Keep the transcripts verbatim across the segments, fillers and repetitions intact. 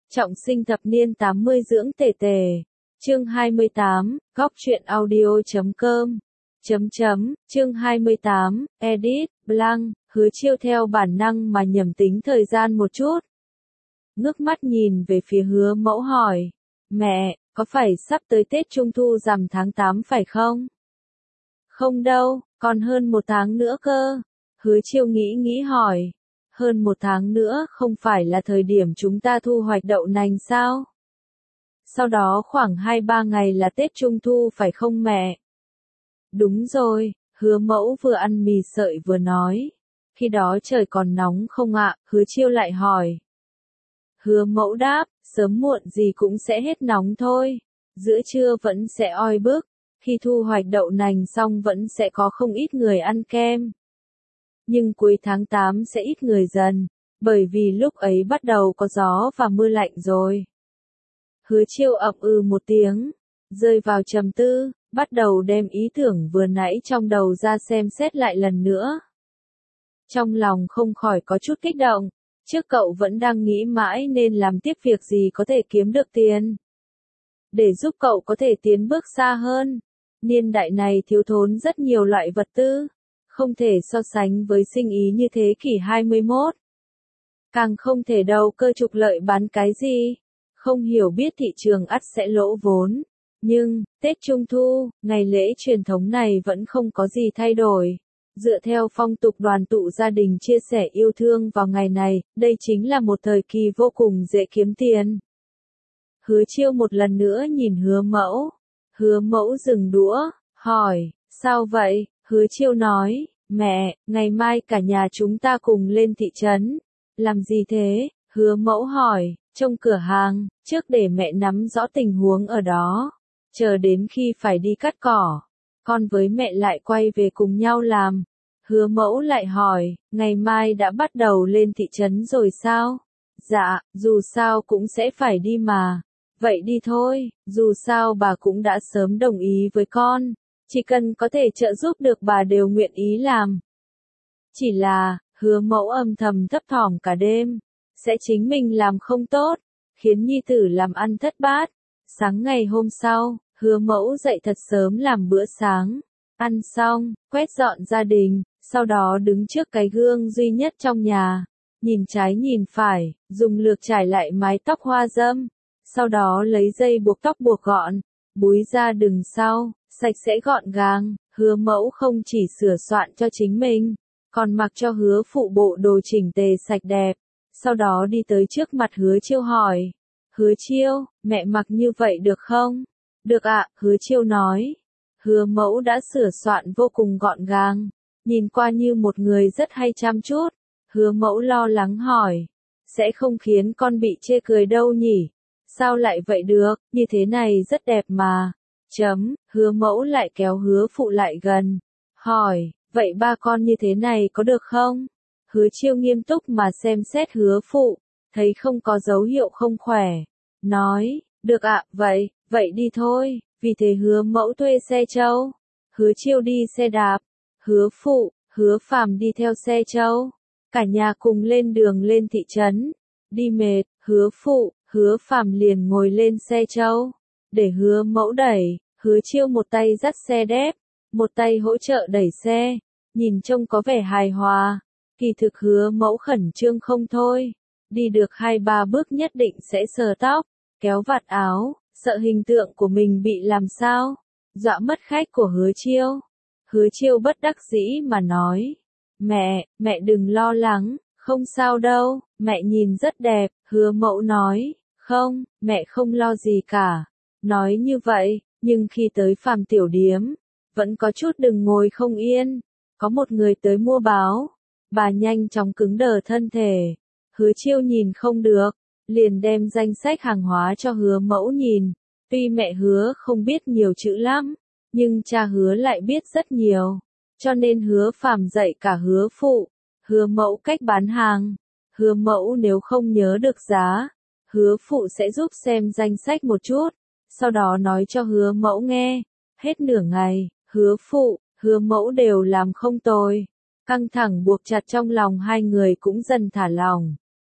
Trọng sinh thập niên tám mươi dưỡng tề tề. Chương hai mươi tám, góc truyện audio chấm com. Chấm chấm, chương hai mươi tám, edit, blank, Hứa Chiêu theo bản năng mà nhầm tính thời gian một chút. Ngước mắt nhìn về phía Hứa Mẫu hỏi, mẹ, có phải sắp tới Tết Trung Thu rằm tháng tám phải không? Không đâu, còn hơn một tháng nữa cơ. Hứa Chiêu nghĩ nghĩ hỏi, hơn một tháng nữa không phải là thời điểm chúng ta thu hoạch đậu nành sao? Sau đó khoảng hai ba ngày là Tết Trung Thu phải không mẹ? Đúng rồi, Hứa Mẫu vừa ăn mì sợi vừa nói. Khi đó trời còn nóng không ạ? Hứa Chiêu lại hỏi. Hứa Mẫu đáp, sớm muộn gì cũng sẽ hết nóng thôi. Giữa trưa vẫn sẽ oi bức. Khi thu hoạch đậu nành xong vẫn sẽ có không ít người ăn kem. Nhưng cuối tháng tám sẽ ít người dần, bởi vì lúc ấy bắt đầu có gió và mưa lạnh rồi. Hứa Chiêu ậm ừ một tiếng, rơi vào trầm tư, bắt đầu đem ý tưởng vừa nãy trong đầu ra xem xét lại lần nữa. Trong lòng không khỏi có chút kích động, trước cậu vẫn đang nghĩ mãi nên làm tiếp việc gì có thể kiếm được tiền. Để giúp cậu có thể tiến bước xa hơn, niên đại này thiếu thốn rất nhiều loại vật tư, không thể so sánh với sinh ý như thế kỷ hai mươi mốt. Càng không thể đầu cơ trục lợi bán cái gì, không hiểu biết thị trường ắt sẽ lỗ vốn. Nhưng, Tết Trung Thu, ngày lễ truyền thống này vẫn không có gì thay đổi. Dựa theo phong tục đoàn tụ gia đình chia sẻ yêu thương vào ngày này, đây chính là một thời kỳ vô cùng dễ kiếm tiền. Hứa Chiêu một lần nữa nhìn Hứa Mẫu. Hứa Mẫu dừng đũa, hỏi, sao vậy? Hứa Chiêu nói, mẹ, ngày mai cả nhà chúng ta cùng lên thị trấn. Làm gì thế? Hứa Mẫu hỏi, trông cửa hàng, trước để mẹ nắm rõ tình huống ở đó. Chờ đến khi phải đi cắt cỏ, con với mẹ lại quay về cùng nhau làm. Hứa Mẫu lại hỏi, ngày mai đã bắt đầu lên thị trấn rồi sao? Dạ, dù sao cũng sẽ phải đi mà. Vậy đi thôi, dù sao bà cũng đã sớm đồng ý với con. Chỉ cần có thể trợ giúp được bà đều nguyện ý làm. Chỉ là, Hứa Mẫu âm thầm thấp thỏm cả đêm. Sẽ chính mình làm không tốt, khiến nhi tử làm ăn thất bát. Sáng ngày hôm sau, Hứa Mẫu dậy thật sớm làm bữa sáng. Ăn xong, quét dọn gia đình, sau đó đứng trước cái gương duy nhất trong nhà. Nhìn trái nhìn phải, dùng lược trải lại mái tóc hoa dâm. Sau đó lấy dây buộc tóc buộc gọn, búi ra đằng sau, sạch sẽ gọn gàng. Hứa Mẫu không chỉ sửa soạn cho chính mình, còn mặc cho Hứa Phụ bộ đồ chỉnh tề sạch đẹp. Sau đó đi tới trước mặt Hứa Chiêu hỏi. Hứa Chiêu, mẹ mặc như vậy được không? Được ạ, Hứa Chiêu nói. Hứa Mẫu đã sửa soạn vô cùng gọn gàng, nhìn qua như một người rất hay chăm chút. Hứa Mẫu lo lắng hỏi. Sẽ không khiến con bị chê cười đâu nhỉ? Sao lại vậy được, như thế này rất đẹp mà. Chấm, Hứa Mẫu lại kéo Hứa Phụ lại gần. Hỏi, vậy ba con như thế này có được không? Hứa Chiêu nghiêm túc mà xem xét Hứa Phụ, thấy không có dấu hiệu không khỏe. Nói, được ạ, vậy, vậy đi thôi. Vì thế Hứa Mẫu thuê xe trâu. Hứa Chiêu đi xe đạp. Hứa Phụ, Hứa Phàm đi theo xe trâu. Cả nhà cùng lên đường lên thị trấn. Đi mệt, Hứa Phụ, Hứa Phàm liền ngồi lên xe trâu. Để Hứa Mẫu đẩy, Hứa Chiêu một tay dắt xe đép, một tay hỗ trợ đẩy xe. Nhìn trông có vẻ hài hòa. Kỳ thực Hứa Mẫu khẩn trương không thôi. Đi được hai ba bước nhất định sẽ sờ tóc, kéo vạt áo, sợ hình tượng của mình bị làm sao, dọa mất khách của Hứa Chiêu. Hứa Chiêu bất đắc dĩ mà nói, mẹ, mẹ đừng lo lắng, không sao đâu, mẹ nhìn rất đẹp. Hứa Mẫu nói, không, mẹ không lo gì cả. Nói như vậy, nhưng khi tới Phàm tiểu điếm, vẫn có chút đừng ngồi không yên. Có một người tới mua báo, bà nhanh chóng cứng đờ thân thể. Hứa Chiêu nhìn không được, liền đem danh sách hàng hóa cho Hứa Mẫu nhìn. Tuy mẹ Hứa không biết nhiều chữ lắm, nhưng cha Hứa lại biết rất nhiều. Cho nên Hứa Phàm dạy cả Hứa Phụ, Hứa Mẫu cách bán hàng. Hứa Mẫu nếu không nhớ được giá, Hứa Phụ sẽ giúp xem danh sách một chút, sau đó nói cho Hứa Mẫu nghe. Hết nửa ngày, Hứa Phụ, Hứa Mẫu đều làm không tồi. Căng thẳng buộc chặt trong lòng hai người cũng dần thả lỏng.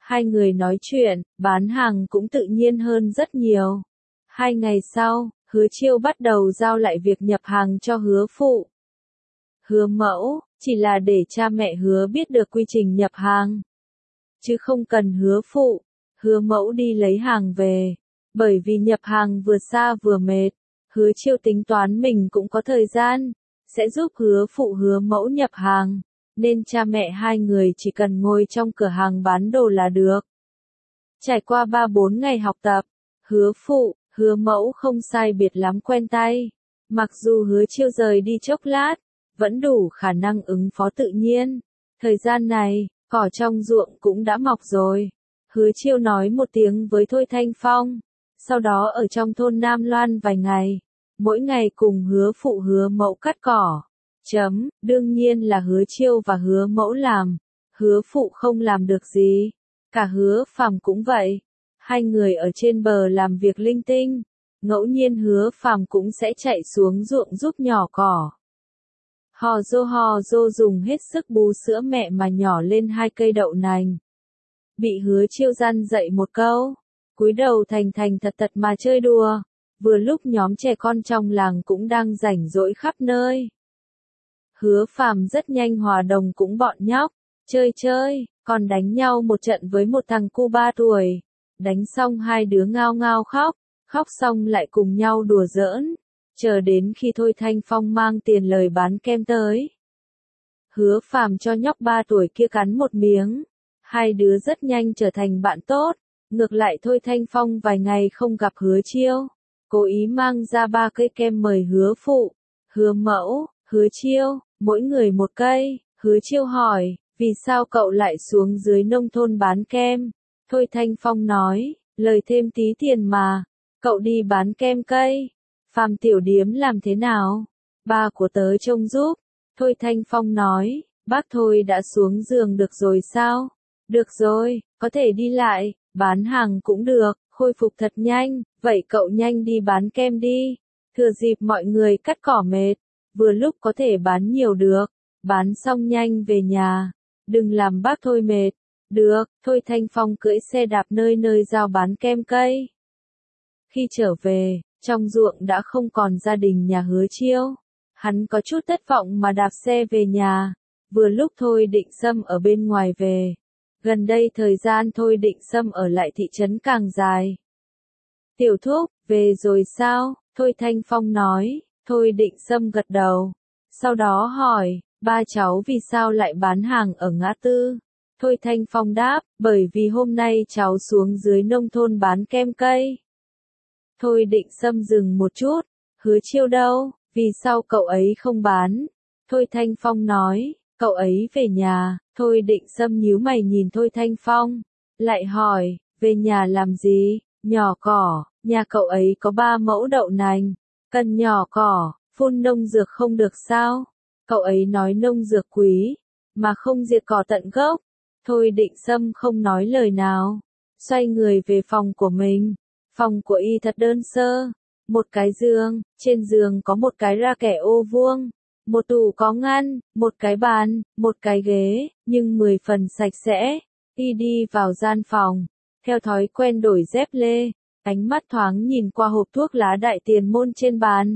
Hai người nói chuyện, bán hàng cũng tự nhiên hơn rất nhiều. Hai ngày sau, Hứa Chiêu bắt đầu giao lại việc nhập hàng cho Hứa Phụ. Hứa Mẫu, chỉ là để cha mẹ Hứa biết được quy trình nhập hàng. Chứ không cần Hứa Phụ, Hứa Mẫu đi lấy hàng về. Bởi vì nhập hàng vừa xa vừa mệt, Hứa Chiêu tính toán mình cũng có thời gian, sẽ giúp Hứa Phụ Hứa Mẫu nhập hàng, nên cha mẹ hai người chỉ cần ngồi trong cửa hàng bán đồ là được. Trải qua ba bốn ngày học tập, Hứa Phụ, Hứa Mẫu không sai biệt lắm quen tay. Mặc dù Hứa Chiêu rời đi chốc lát, vẫn đủ khả năng ứng phó tự nhiên. Thời gian này, cỏ trong ruộng cũng đã mọc rồi. Hứa Chiêu nói một tiếng với Thôi Thanh Phong, sau đó ở trong thôn Nam Loan vài ngày, mỗi ngày cùng Hứa Phụ Hứa Mẫu cắt cỏ. Chấm, đương nhiên là Hứa Chiêu và Hứa Mẫu làm, Hứa Phụ không làm được gì. Cả Hứa Phàm cũng vậy. Hai người ở trên bờ làm việc linh tinh, ngẫu nhiên Hứa Phàm cũng sẽ chạy xuống ruộng giúp nhỏ cỏ. Hò dô hò dô dùng hết sức bú sữa mẹ mà nhỏ lên hai cây đậu nành. Bị Hứa Chiêu răn dạy một câu, cúi đầu thành thành thật thật mà chơi đùa. Vừa lúc nhóm trẻ con trong làng cũng đang rảnh rỗi khắp nơi. Hứa Phàm rất nhanh hòa đồng cũng bọn nhóc, chơi chơi, còn đánh nhau một trận với một thằng cu ba tuổi. Đánh xong hai đứa ngao ngao khóc, khóc xong lại cùng nhau đùa giỡn, chờ đến khi Thôi Thanh Phong mang tiền lời bán kem tới. Hứa Phàm cho nhóc ba tuổi kia cắn một miếng, hai đứa rất nhanh trở thành bạn tốt. Ngược lại Thôi Thanh Phong vài ngày không gặp Hứa Chiêu, cố ý mang ra ba cây kem mời Hứa Phụ, Hứa Mẫu, Hứa Chiêu, mỗi người một cây. Hứa Chiêu hỏi, vì sao cậu lại xuống dưới nông thôn bán kem? Thôi Thanh Phong nói, lời thêm tí tiền mà, cậu đi bán kem cây. Phàm tiểu điếm làm thế nào? Ba của tớ trông giúp. Thôi Thanh Phong nói, bác Thôi đã xuống giường được rồi sao? Được rồi, có thể đi lại, bán hàng cũng được, khôi phục thật nhanh, vậy cậu nhanh đi bán kem đi. Thừa dịp mọi người cắt cỏ mệt, vừa lúc có thể bán nhiều được, bán xong nhanh về nhà, đừng làm bác Thôi mệt. Được, Thôi Thanh Phong cưỡi xe đạp nơi nơi giao bán kem cây. Khi trở về, trong ruộng đã không còn gia đình nhà Hứa Chiêu. Hắn có chút thất vọng mà đạp xe về nhà. Vừa lúc Thôi Định Sâm ở bên ngoài về. Gần đây thời gian Thôi Định Sâm ở lại thị trấn càng dài. Tiểu thúc, về rồi sao? Thôi Thanh Phong nói. Thôi Định Sâm gật đầu. Sau đó hỏi, ba cháu vì sao lại bán hàng ở ngã tư? Thôi Thanh Phong đáp, bởi vì hôm nay cháu xuống dưới nông thôn bán kem cây. Thôi Định Sâm dừng một chút, Hứa Chiêu đâu, vì sao cậu ấy không bán? Thôi Thanh Phong nói, cậu ấy về nhà. Thôi Định Sâm nhíu mày nhìn Thôi Thanh Phong, lại hỏi, về nhà làm gì? Nhỏ cỏ, nhà cậu ấy có ba mẫu đậu nành, cần nhỏ cỏ, phun nông dược không được sao? Cậu ấy nói nông dược quý, mà không diệt cỏ tận gốc. Thôi Định Sâm không nói lời nào, xoay người về phòng của mình. Phòng của y thật đơn sơ, một cái giường, trên giường có một cái ra kẻ ô vuông, một tủ có ngăn, một cái bàn, một cái ghế, nhưng mười phần sạch sẽ. Y đi vào gian phòng, theo thói quen đổi dép lê, ánh mắt thoáng nhìn qua hộp thuốc lá Đại Tiền Môn trên bàn.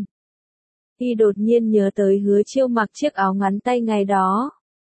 Y đột nhiên nhớ tới Hứa Chiêu mặc chiếc áo ngắn tay ngày đó.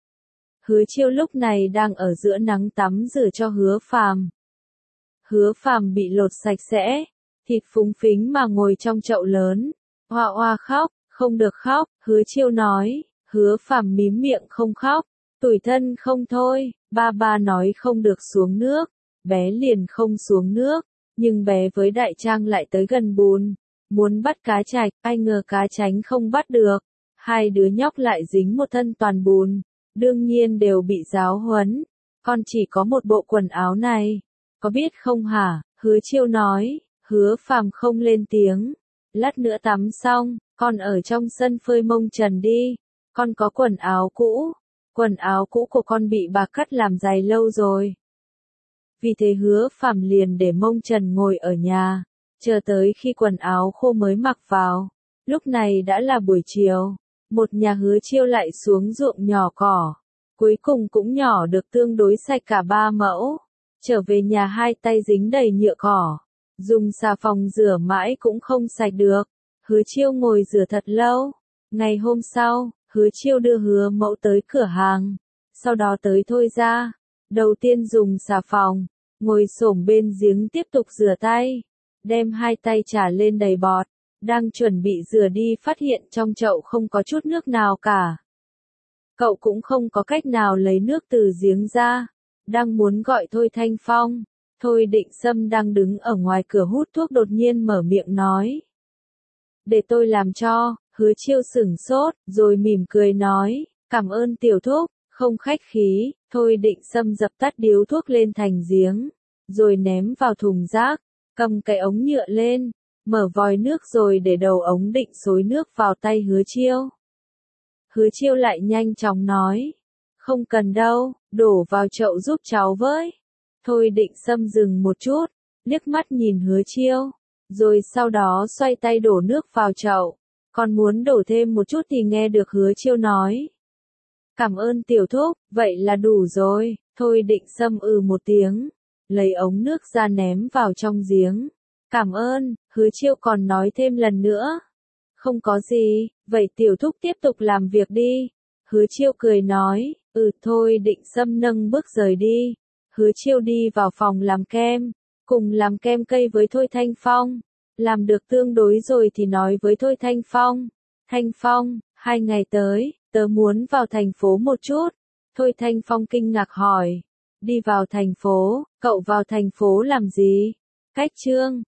Hứa Chiêu lúc này đang ở giữa nắng tắm rửa cho Hứa Phàm. Hứa Phàm bị lột sạch sẽ, thịt phúng phính mà ngồi trong chậu lớn, hoa hoa khóc, không được khóc. Hứa Chiêu nói, Hứa Phàm mím miệng không khóc, tủi thân không thôi. Ba ba nói không được xuống nước, bé liền không xuống nước, nhưng bé với Đại Trang lại tới gần bùn, muốn bắt cá trạch, ai ngờ cá tránh không bắt được, hai đứa nhóc lại dính một thân toàn bùn, đương nhiên đều bị giáo huấn. Con chỉ có một bộ quần áo này, có biết không hả? Hứa Chiêu nói. Hứa Phàm không lên tiếng. Lát nữa tắm xong, con ở trong sân phơi mông trần đi. Con có quần áo cũ. Quần áo cũ của con bị bà cắt làm dày lâu rồi. Vì thế Hứa Phàm liền để mông trần ngồi ở nhà, chờ tới khi quần áo khô mới mặc vào. Lúc này đã là buổi chiều, một nhà Hứa Chiêu lại xuống ruộng nhỏ cỏ. Cuối cùng cũng nhỏ được tương đối sạch cả ba mẫu. Trở về nhà hai tay dính đầy nhựa cỏ. Dùng xà phòng rửa mãi cũng không sạch được. Hứa Chiêu ngồi rửa thật lâu. Ngày hôm sau, Hứa Chiêu đưa Hứa Mẫu tới cửa hàng. Sau đó tới Thôi ra. Đầu tiên dùng xà phòng. Ngồi xổm bên giếng tiếp tục rửa tay. Đem hai tay chà lên đầy bọt. Đang chuẩn bị rửa đi phát hiện trong chậu không có chút nước nào cả. Cậu cũng không có cách nào lấy nước từ giếng ra. Đang muốn gọi Thôi Thanh Phong. Thôi Định Sâm đang đứng ở ngoài cửa hút thuốc đột nhiên mở miệng nói. Để tôi làm cho. Hứa Chiêu sửng sốt, rồi mỉm cười nói. Cảm ơn tiểu thúc, không khách khí. Thôi Định Sâm dập tắt điếu thuốc lên thành giếng. Rồi ném vào thùng rác. Cầm cái ống nhựa lên. Mở vòi nước rồi để đầu ống định xối nước vào tay Hứa Chiêu. Hứa Chiêu lại nhanh chóng nói. Không cần đâu, đổ vào chậu giúp cháu với. Thôi Định Sâm dừng một chút, liếc mắt nhìn Hứa Chiêu. Rồi sau đó xoay tay đổ nước vào chậu. Còn muốn đổ thêm một chút thì nghe được Hứa Chiêu nói. Cảm ơn tiểu thúc, vậy là đủ rồi. Thôi Định Sâm ừ một tiếng. Lấy ống nước ra ném vào trong giếng. Cảm ơn, Hứa Chiêu còn nói thêm lần nữa. Không có gì, vậy tiểu thúc tiếp tục làm việc đi. Hứa Chiêu cười nói, ừ Thôi Định Sâm nâng bước rời đi. Hứa Chiêu đi vào phòng làm kem, cùng làm kem cây với Thôi Thanh Phong. Làm được tương đối rồi thì nói với Thôi Thanh Phong. Thanh Phong, hai ngày tới, tớ muốn vào thành phố một chút. Thôi Thanh Phong kinh ngạc hỏi. Đi vào thành phố, cậu vào thành phố làm gì? Cách Trương,